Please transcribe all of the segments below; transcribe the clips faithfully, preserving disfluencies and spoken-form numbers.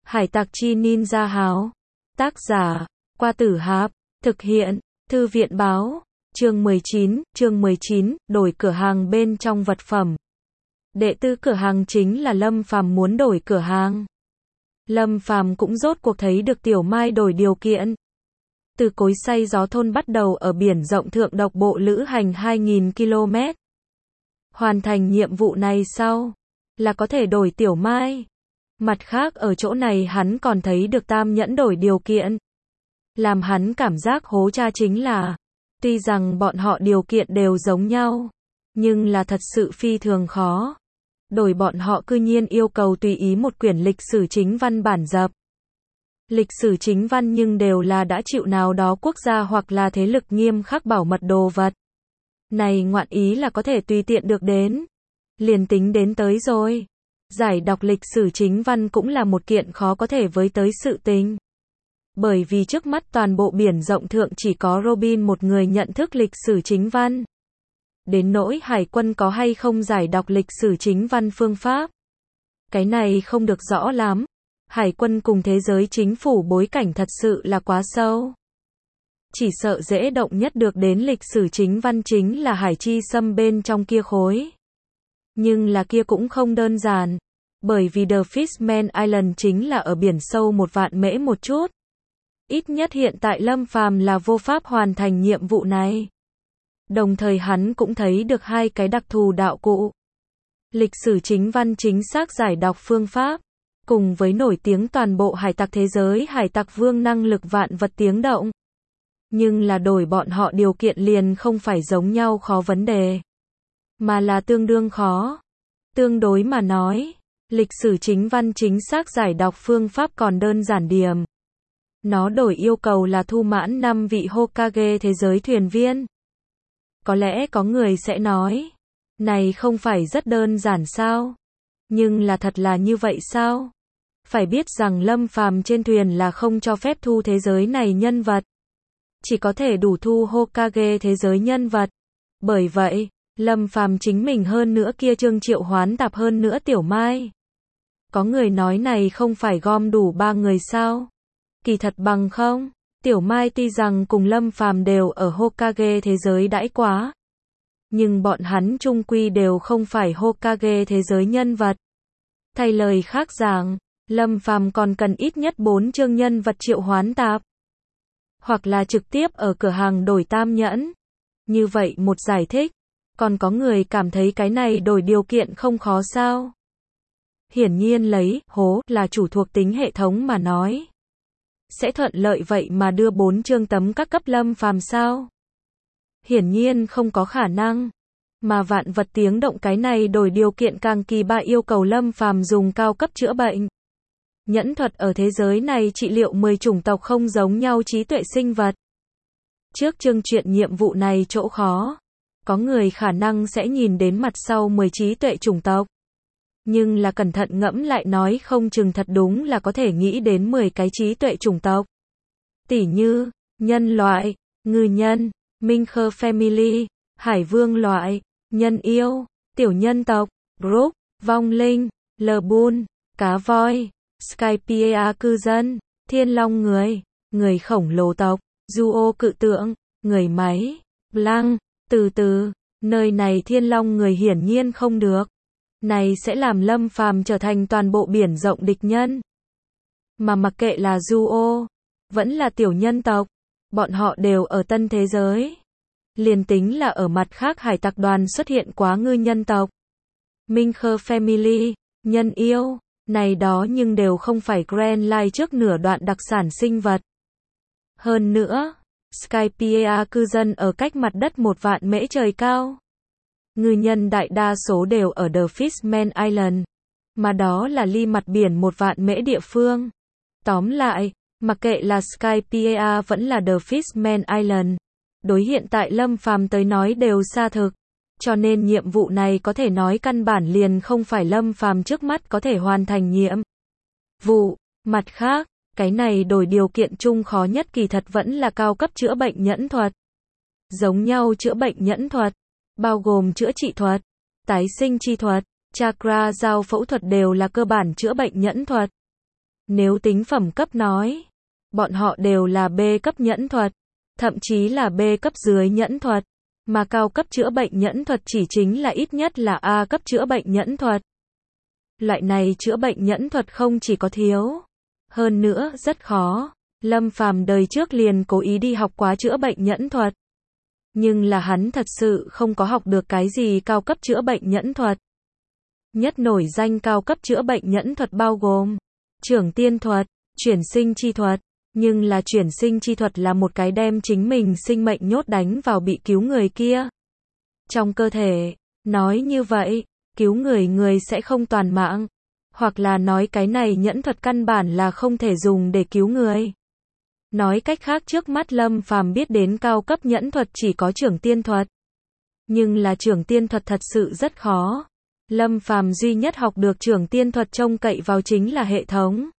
Hải tặc chi ninja háo. Tác giả, Qua Tử Hạp. Thực hiện, Thư viện báo. Chương mười chín, chương mười chín, đổi cửa hàng bên trong vật phẩm. Đệ tư cửa hàng chính là Lâm Phàm muốn đổi cửa hàng. Lâm Phàm cũng rốt cuộc thấy được Tiểu Mai đổi điều kiện. Từ cối xay gió thôn bắt đầu ở biển rộng thượng độc bộ lữ hành hai nghìn ki lô mét. Hoàn thành nhiệm vụ này sau, là có thể đổi Tiểu Mai. Mặt khác ở chỗ này hắn còn thấy được Tam Nhẫn đổi điều kiện. Làm hắn cảm giác hố cha chính là, tuy rằng bọn họ điều kiện đều giống nhau, nhưng là thật sự phi thường khó. Đổi bọn họ cư nhiên yêu cầu tùy ý một quyển lịch sử chính văn bản dập. Lịch sử chính văn nhưng đều là đã chịu nào đó quốc gia hoặc là thế lực nghiêm khắc bảo mật đồ vật. Này ngoạn ý là có thể tùy tiện được đến. Liền tính đến tới rồi. Giải đọc lịch sử chính văn cũng là một kiện khó có thể với tới sự tình. Bởi vì trước mắt toàn bộ biển rộng thượng chỉ có Robin một người nhận thức lịch sử chính văn. Đến nỗi hải quân có hay không giải đọc lịch sử chính văn phương pháp. Cái này không được rõ lắm. Hải quân cùng thế giới chính phủ bối cảnh thật sự là quá sâu. Chỉ sợ dễ động nhất được đến lịch sử chính văn chính là hải chi xâm bên trong kia khối. Nhưng là kia cũng không đơn giản. Bởi vì The Fishman Island chính là ở biển sâu một vạn mễ một chút. Ít nhất hiện tại Lâm Phàm là vô pháp hoàn thành nhiệm vụ này. Đồng thời hắn cũng thấy được hai cái đặc thù đạo cụ. Lịch sử chính văn chính xác giải đọc phương pháp. Cùng với nổi tiếng toàn bộ hải tặc thế giới hải tặc vương năng lực vạn vật tiếng động. Nhưng là đổi bọn họ điều kiện liền không phải giống nhau khó vấn đề. Mà là tương đương khó. Tương đối mà nói, lịch sử chính văn chính xác giải đọc phương pháp còn đơn giản điểm. Nó đổi yêu cầu là thu mãn năm vị Hokage thế giới thuyền viên. Có lẽ có người sẽ nói, này không phải rất đơn giản sao? Nhưng là thật là như vậy sao? Phải biết rằng Lâm Phàm trên thuyền là không cho phép thu thế giới này nhân vật. Chỉ có thể đủ thu Hokage thế giới nhân vật. Bởi vậy, Lâm Phàm chính mình hơn nữa kia Trương Triệu Hoán tạp hơn nữa Tiểu Mai. Có người nói này không phải gom đủ ba người sao? Kỳ thật bằng không, Tiểu Mai tuy rằng cùng Lâm Phàm đều ở Hokage thế giới đãi quá. Nhưng bọn hắn chung quy đều không phải Hokage thế giới nhân vật. Thay lời khác giảng, Lâm Phàm còn cần ít nhất bốn chương nhân vật triệu hoán tạp. Hoặc là trực tiếp ở cửa hàng đổi Tam Nhẫn. Như vậy một giải thích. Còn có người cảm thấy cái này đổi điều kiện không khó sao? Hiển nhiên lấy hố là chủ thuộc tính hệ thống mà nói. Sẽ thuận lợi vậy mà đưa bốn chương tấm các cấp Lâm Phàm sao? Hiển nhiên không có khả năng. Mà vạn vật tiếng động cái này đổi điều kiện càng kỳ ba yêu cầu Lâm Phàm dùng cao cấp chữa bệnh. Nhẫn thuật ở thế giới này trị liệu mười chủng tộc không giống nhau trí tuệ sinh vật. Trước chương chuyện nhiệm vụ này chỗ khó. Có người khả năng sẽ nhìn đến mặt sau mười trí tuệ chủng tộc. Nhưng là cẩn thận ngẫm lại nói không chừng thật đúng là có thể nghĩ đến mười cái trí tuệ chủng tộc. Tỉ như, nhân loại, ngư nhân, Minh Khơ Family, hải vương loại, nhân yêu, tiểu nhân tộc, Brook, vong linh, Lbun, cá voi, Skypiea cư dân, thiên long người, người khổng lồ tộc, Duo cự tượng, người máy, Blanc, từ từ, nơi này thiên long người hiển nhiên không được. Này sẽ làm Lâm Phàm trở thành toàn bộ biển rộng địch nhân. Mà mặc kệ là Duo, vẫn là tiểu nhân tộc, bọn họ đều ở tân thế giới. Liền tính là ở mặt khác hải tặc đoàn xuất hiện quá ngư nhân tộc. Minh Khơ Family, nhân yêu, này đó nhưng đều không phải Grand Line trước nửa đoạn đặc sản sinh vật. Hơn nữa, Skypiea cư dân ở cách mặt đất một vạn mễ trời cao. Ngư nhân đại đa số đều ở The Fishman Island, mà đó là ly mặt biển một vạn mễ địa phương. Tóm lại, mặc kệ là Skypiea vẫn là The Fishman Island, đối hiện tại Lâm Phàm tới nói đều xa thực, cho nên nhiệm vụ này có thể nói căn bản liền không phải Lâm Phàm trước mắt có thể hoàn thành nhiệm vụ. Mặt khác, cái này đổi điều kiện chung khó nhất kỳ thật vẫn là cao cấp chữa bệnh nhẫn thuật. Giống nhau chữa bệnh nhẫn thuật, bao gồm chữa trị thuật, tái sinh chi thuật, chakra giao phẫu thuật đều là cơ bản chữa bệnh nhẫn thuật. Nếu tính phẩm cấp nói, bọn họ đều là B cấp nhẫn thuật, thậm chí là B cấp dưới nhẫn thuật, mà cao cấp chữa bệnh nhẫn thuật chỉ chính là ít nhất là A cấp chữa bệnh nhẫn thuật. Loại này chữa bệnh nhẫn thuật không chỉ có thiếu, hơn nữa rất khó. Lâm Phàm đời trước liền cố ý đi học quá chữa bệnh nhẫn thuật. Nhưng là hắn thật sự không có học được cái gì cao cấp chữa bệnh nhẫn thuật. Nhất nổi danh cao cấp chữa bệnh nhẫn thuật bao gồm trưởng tiên thuật, chuyển sinh chi thuật. Nhưng là chuyển sinh chi thuật là một cái đem chính mình sinh mệnh nhốt đánh vào bị cứu người kia trong cơ thể. Nói như vậy, cứu người người sẽ không toàn mạng. Hoặc là nói cái này nhẫn thuật căn bản là không thể dùng để cứu người. Nói cách khác trước mắt Lâm Phàm biết đến cao cấp nhẫn thuật chỉ có trưởng tiên thuật. Nhưng là trưởng tiên thuật thật sự rất khó. Lâm Phàm duy nhất học được trưởng tiên thuật trông cậy vào chính là hệ thống.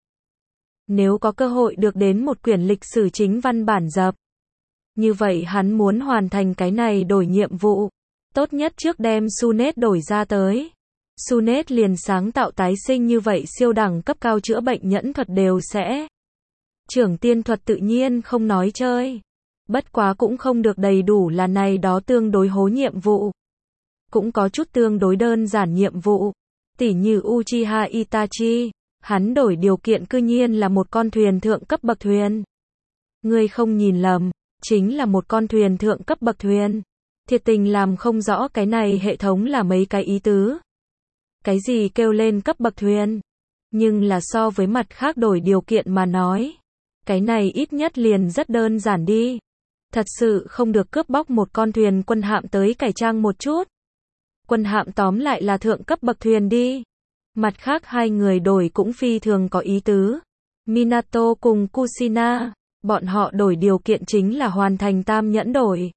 Nếu có cơ hội được đến một quyển lịch sử chính văn bản dập, như vậy hắn muốn hoàn thành cái này đổi nhiệm vụ. Tốt nhất trước đem Sunet đổi ra tới. Sunet liền sáng tạo tái sinh như vậy siêu đẳng cấp cao chữa bệnh nhẫn thuật đều sẽ. Trưởng tiên thuật tự nhiên không nói chơi. Bất quá cũng không được đầy đủ là này đó tương đối hố nhiệm vụ. Cũng có chút tương đối đơn giản nhiệm vụ. Tỉ như Uchiha Itachi. Hắn đổi điều kiện cư nhiên là một con thuyền thượng cấp bậc thuyền. Ngươi không nhìn lầm, chính là một con thuyền thượng cấp bậc thuyền. Thiệt tình làm không rõ cái này hệ thống là mấy cái ý tứ. Cái gì kêu lên cấp bậc thuyền? Nhưng là so với mặt khác đổi điều kiện mà nói. Cái này ít nhất liền rất đơn giản đi. Thật sự không được cướp bóc một con thuyền quân hạm tới cải trang một chút. Quân hạm tóm lại là thượng cấp bậc thuyền đi. Mặt khác hai người đổi cũng phi thường có ý tứ. Minato cùng Kushina, bọn họ đổi điều kiện chính là hoàn thành tam nhẫn đổi.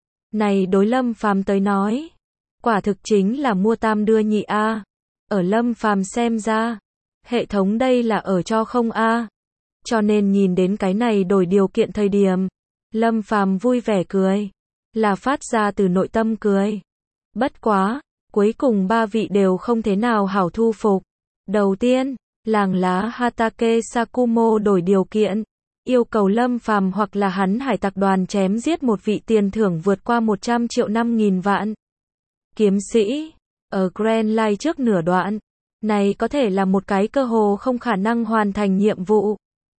Này đối Lâm Phàm tới nói, quả thực chính là mua tam đưa nhị A. Ở Lâm Phàm xem ra, hệ thống đây là ở cho không A. Cho nên nhìn đến cái này đổi điều kiện thời điểm, Lâm Phàm vui vẻ cười, là phát ra từ nội tâm cười. Bất quá, cuối cùng ba vị đều không thế nào hảo thu phục. Đầu tiên, làng lá Hatake Sakumo đổi điều kiện, yêu cầu Lâm Phàm hoặc là hắn hải tặc đoàn chém giết một vị tiền thưởng vượt qua một trăm triệu năm nghìn vạn. Kiếm sĩ, ở Grand Line trước nửa đoạn, này có thể là một cái cơ hồ không khả năng hoàn thành nhiệm vụ.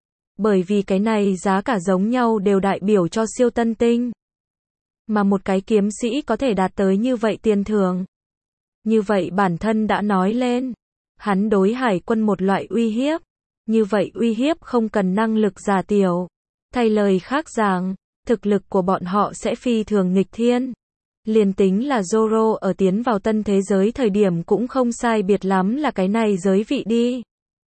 Bởi vì cái này giá cả giống nhau đều đại biểu cho siêu tân tinh. Mà một cái kiếm sĩ có thể đạt tới như vậy tiền thưởng. Như vậy bản thân đã nói lên, hắn đối hải quân một loại uy hiếp. Như vậy uy hiếp không cần năng lực giả tiểu. Thay lời khác rằng, thực lực của bọn họ sẽ phi thường nghịch thiên. Liền tính là Zoro ở tiến vào tân thế giới thời điểm cũng không sai biệt lắm là cái này giới vị đi.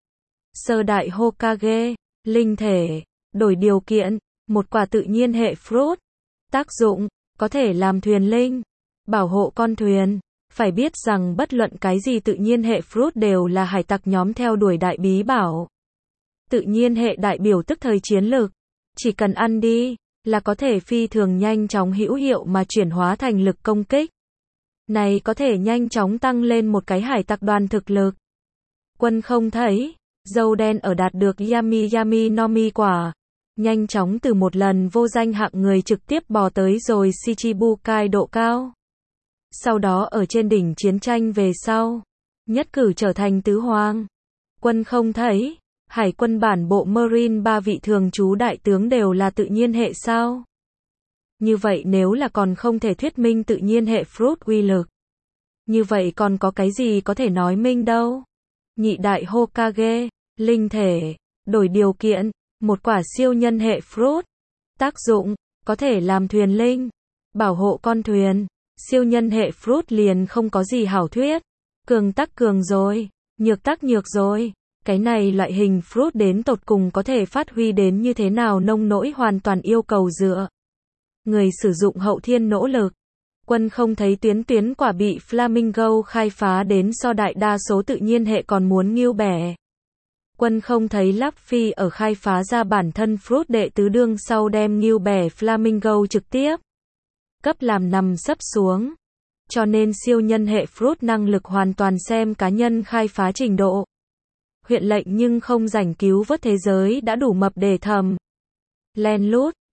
Sơ đại Hokage, linh thể, đổi điều kiện, một quả tự nhiên hệ fruit. Tác dụng, có thể làm thuyền linh, bảo hộ con thuyền. Phải biết rằng bất luận cái gì tự nhiên hệ fruit đều là hải tặc nhóm theo đuổi đại bí bảo. Tự nhiên hệ đại biểu tức thời chiến lực. Chỉ cần ăn đi, là có thể phi thường nhanh chóng hữu hiệu mà chuyển hóa thành lực công kích. Này có thể nhanh chóng tăng lên một cái hải tặc đoàn thực lực. Quân không thấy, dâu đen ở đạt được Yami Yami no Mi quả. Nhanh chóng từ một lần vô danh hạng người trực tiếp bò tới rồi Shichibukai độ cao. Sau đó ở trên đỉnh chiến tranh về sau, nhất cử trở thành tứ hoàng. Quân không thấy, hải quân bản bộ Marine ba vị thường trú đại tướng đều là tự nhiên hệ sao? Như vậy nếu là còn không thể thuyết minh tự nhiên hệ fruit uy lực. Như vậy còn có cái gì có thể nói minh đâu? Nhị đại Hokage, linh thể, đổi điều kiện, một quả siêu nhân hệ fruit. Tác dụng, có thể làm thuyền linh, bảo hộ con thuyền. Siêu nhân hệ fruit liền không có gì hảo thuyết. Cường tắc cường rồi, nhược tắc nhược rồi. Cái này loại hình fruit đến tột cùng có thể phát huy đến như thế nào nông nỗi hoàn toàn yêu cầu dựa. Người sử dụng hậu thiên nỗ lực. Quân không thấy tuyến tuyến quả bị Flamingo khai phá đến so đại đa số tự nhiên hệ còn muốn nghiêu bẻ. Quân không thấy Luffy ở khai phá ra bản thân fruit đệ tứ đương sau đem nghiêu bẻ Flamingo trực tiếp. Cấp làm nằm sấp xuống. Cho nên siêu nhân hệ fruit năng lực hoàn toàn xem cá nhân khai phá trình độ. huyện lệnh nhưng không rảnh cứu vớt thế giới đã đủ mập để thầm len lút.